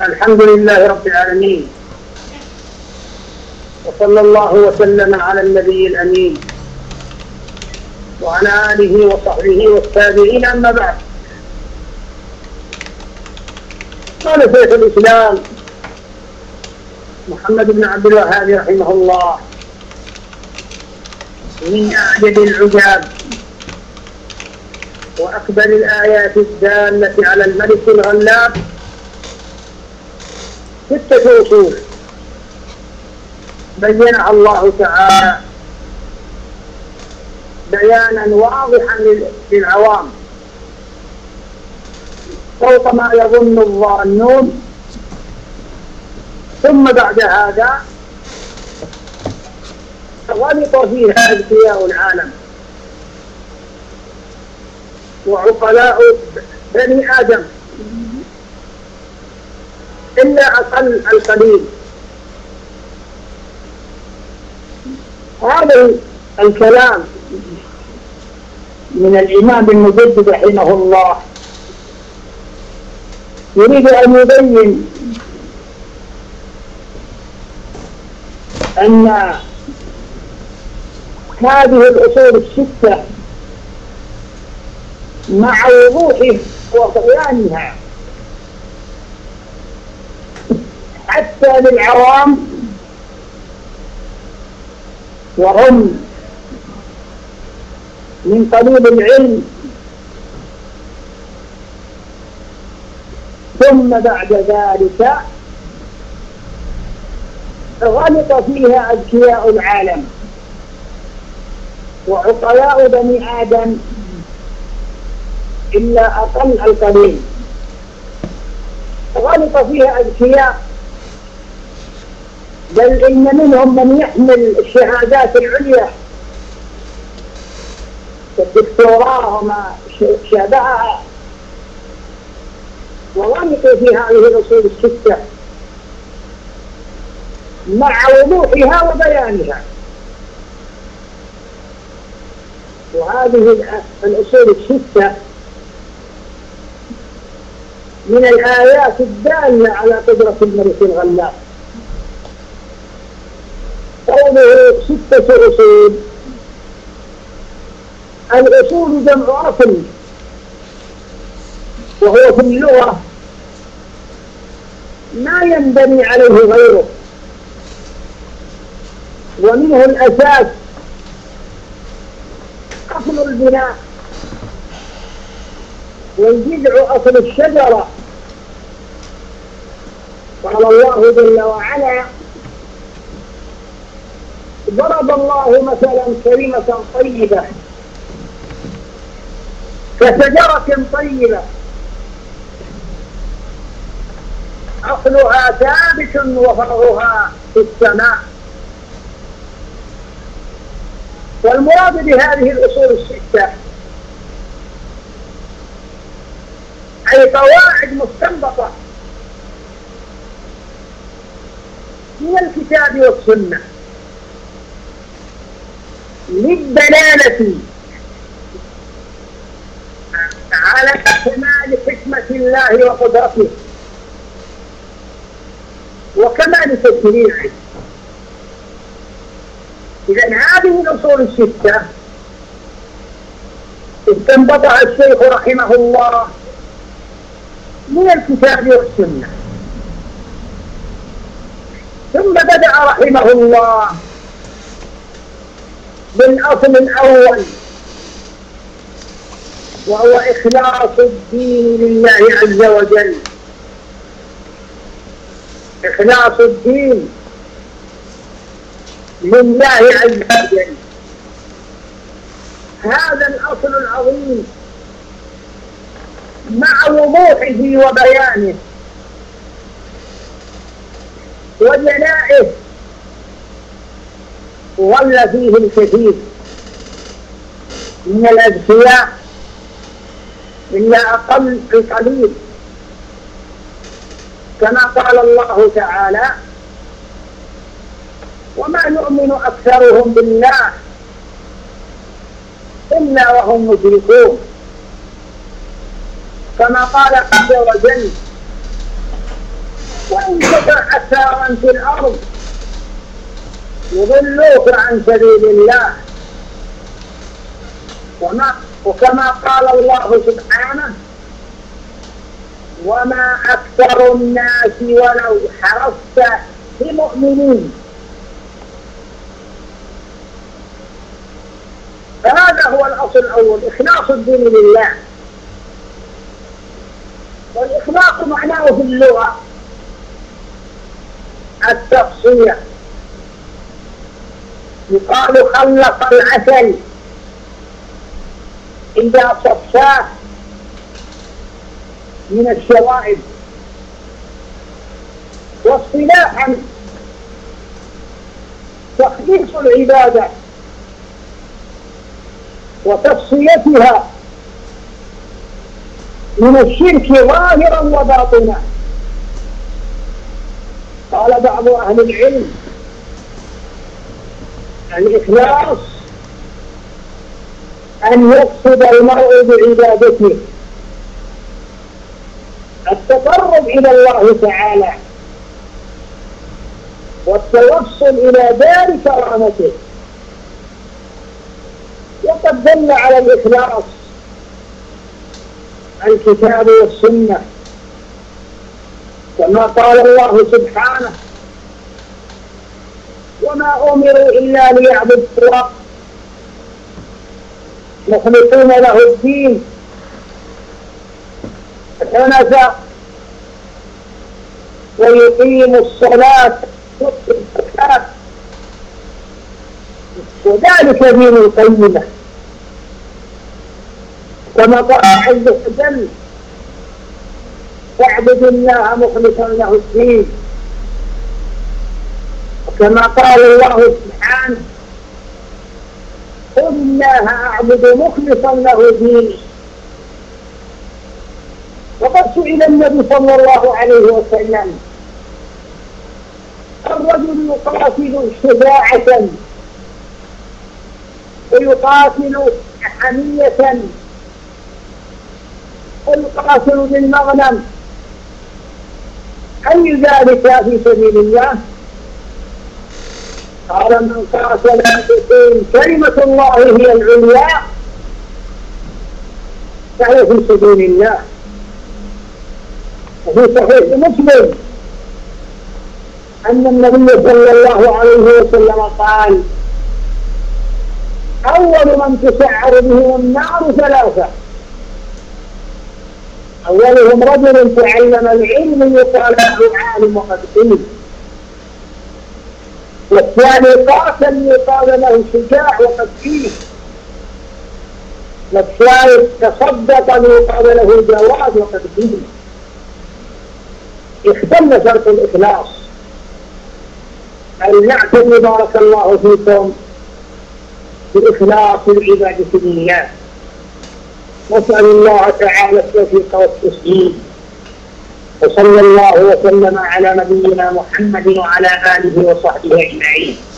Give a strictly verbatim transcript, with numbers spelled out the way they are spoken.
الحمد لله رب العالمين، وصلى الله وسلم على النبي الأمين وعلى آله وصحبه والتابعين. أما بعد، قال شيخ الإسلام محمد بن عبد الوهاب رحمه الله: من أعجب العجاب وأكبر الآيات الدالة على الملك الغلاب ستة أصول بينها الله تعالى بيانا واضحا للعوام فوق ما يظن الظانون. ثم بعد هذا غلط فيها أذكياء العالم وعقلاء بني آدم إلا أقل القليل. هذا الكلام من الإمام المجدد رحمه الله يريد أن يبين أن هذه الأصول الستة مع وضوحها وبيانها حتى للعوام وهم من قليل العلم، ثم بعد ذلك غلط فيها أذكياء العالم وعقلاء بني آدم إلا أقل القليل. غلط فيها أذكياء، بل إن منهم من يحمل الشهادات العليا كالدكتوراه وما شابهها، وغلطوا في هذه الأصول الستة مع وضوحها وبيانها. وهذه الأصول الستة من الآيات الدالة على قدرة الملك الغلاب. قوله ستة أصول، الأصول جمع أصل، وهو في اللغة ما ينبني عليه غيره، ومنه الأساس أصل البناء، والجذع أصل الشجرة. قال الله جل وعلا: ضرب الله مثلا كلمة طيبة كشجرة طيبة أصلها ثابت وفرعها في السماء. والمراد بهذه الأصول الستة أي قواعد مستنبطة من الكتاب والسنة للدلالة على كمال حكمة الله وقدرته وكمال تشريعه. إذن هذه الأصول الستة استنبطها الشيخ رحمه الله من الكتاب والسنة، ثم بدأ رحمه الله بالأصل الأول، وهو إخلاص الدين لله عز وجل. إخلاص الدين لله عز وجل، هذا الأصل العظيم مع وضوحه وبيانه وجلائه ظل فيه الكثير من الأذكياء إلا أقل القليل، كما قال الله تعالى: وما يؤمن أكثرهم بالله إلا وهم مشركون. كما قال عز وجل: وإن تطع أكثر في الأرض يضلوك عن سبيل الله. وما وكما قال الله سبحانه: وما أكثر الناس ولو حرصت بمؤمنين. فهذا هو الأصل الأول، إخلاص الدين لله. والإخلاص معناه في اللغة التصفية. يقال خلق العسل إذا صفاه من الشوائب. واصطلاحا تخليص العبادة وتصفيتها من الشرك ظاهرا وباطنا. قال بعض أهل العلم: الإخلاص أن يقصد المرء بعبادته التقرب إلى الله تعالى والتوصل إلى دار كرامته. وقد دل على الإخلاص الكتاب والسنة، كما قال الله سبحانه: وما أمروا إلا ليعبدوا الله مخلصين له الدين حنفاء ويقيموا الصلاة ويؤتوا الزكاة وذلك دين القيمة. كما قال عز وجل: فاعبدوا الله مخلصا له الدين. وكما قال الله سبحانه: قل الله أعبد مخلصا له ديني. وقد سئل النبي صلى الله عليه وسلم: الرجل يقاتل شجاعة ويقاتل حمية ويقاتل بالمغنم، أي ذلك في سبيل الله؟ قال: من قاتل تكون كلمة الله هي العليا فهي في سبيل الله. وفي صحيح مسلم أن النبي صلى الله عليه وسلم قال: أول من تسعر بهم النار ثلاثة: أولهم رجل تعلم العلم يقال له عالم وقد قيل، والثاني قاتل يقال له شجاع وقد قيل، والثالث تصدق يقال له جواد وقد قيل. اختل شرط الإخلاص. أن نعتني بارك الله فيكم بإخلاص العبادة لله، نسأل الله تعالى التوفيق والتسديد. وصلى الله وسلم على نبينا محمد وعلى آله وصحبه أجمعين.